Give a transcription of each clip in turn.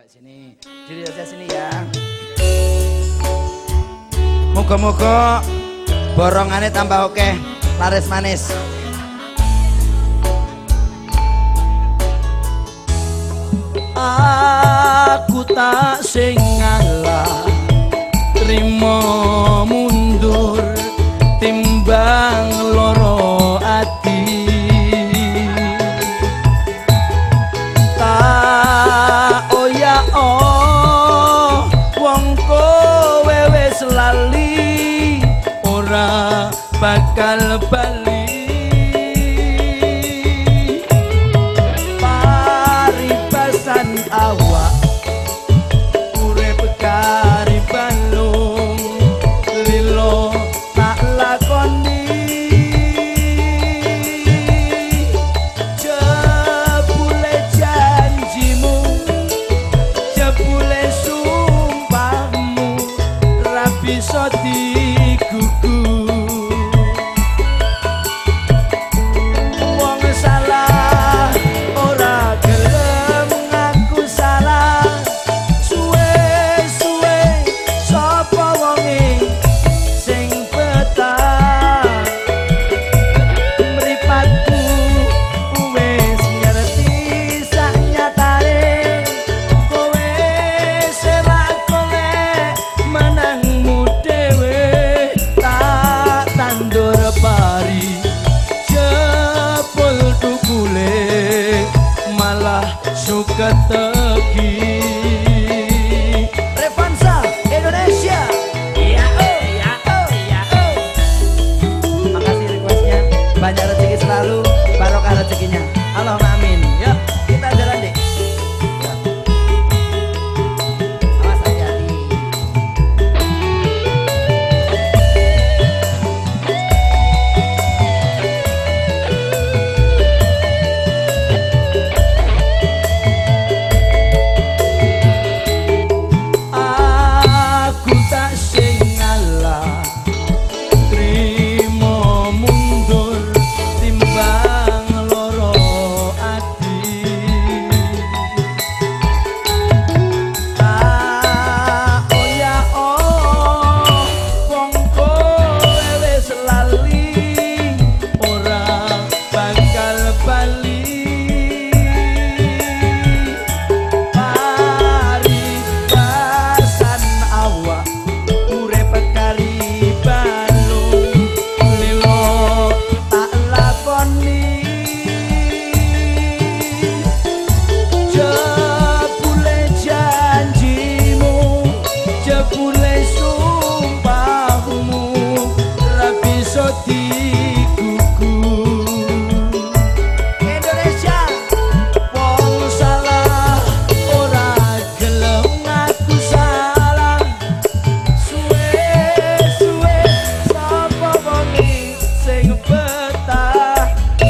Ayo sini, diri aja sini ya. Moga-moga borongannya tambah oke, laris manis. Aku tak sing ngalah, trimo mundur timbang loro ati. Tak oya wong kowe wis lali, ora bakal bali. Awak urip kari balung lilo tak lakoni, jebule janjimu, jebule sumpahmu, ra bisa digugu. Wong salah ora gelem ngaku salah, suwe-suwe sapa wonge sing betah. Mripatku wis ngerti sak nyatane, kowe selak golek menangmu dhewe, tak tandur pari jebul tukule malah suket tegi. Revansa Indonesia. Iya iya iya. Makasih requestnya, banyak rezeki selalu, barokah rezekinya. Allahumma amin. Yuk kita jalan deh. Awas hati-hati. Aku tak sing ngalah, trimo mundur timbang loro ati. Tak oya wong kowe wis lali, ora bakal bali. Paribasan awak urip kari balung lilo tak lakoni, jebule janjimu, jebule sumpahmu, ra bisa digugu. Indonesia, wong salah ora gelem ngaku salah, suwe-suwe sapa wonge sing betah.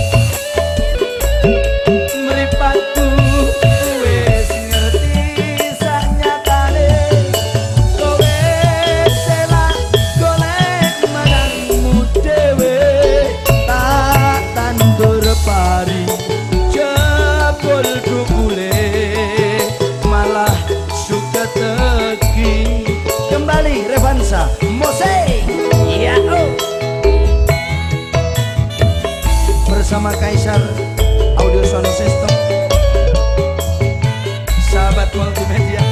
Mripatku wis ngerti sak nyatane, kowe selak golek menangmu dhewe, tak tandur pari jebul dukule malah suket tegi. Kembali Revansa Mose. Iya bersama Kaisar Audio Sound System, sahabat multimedia.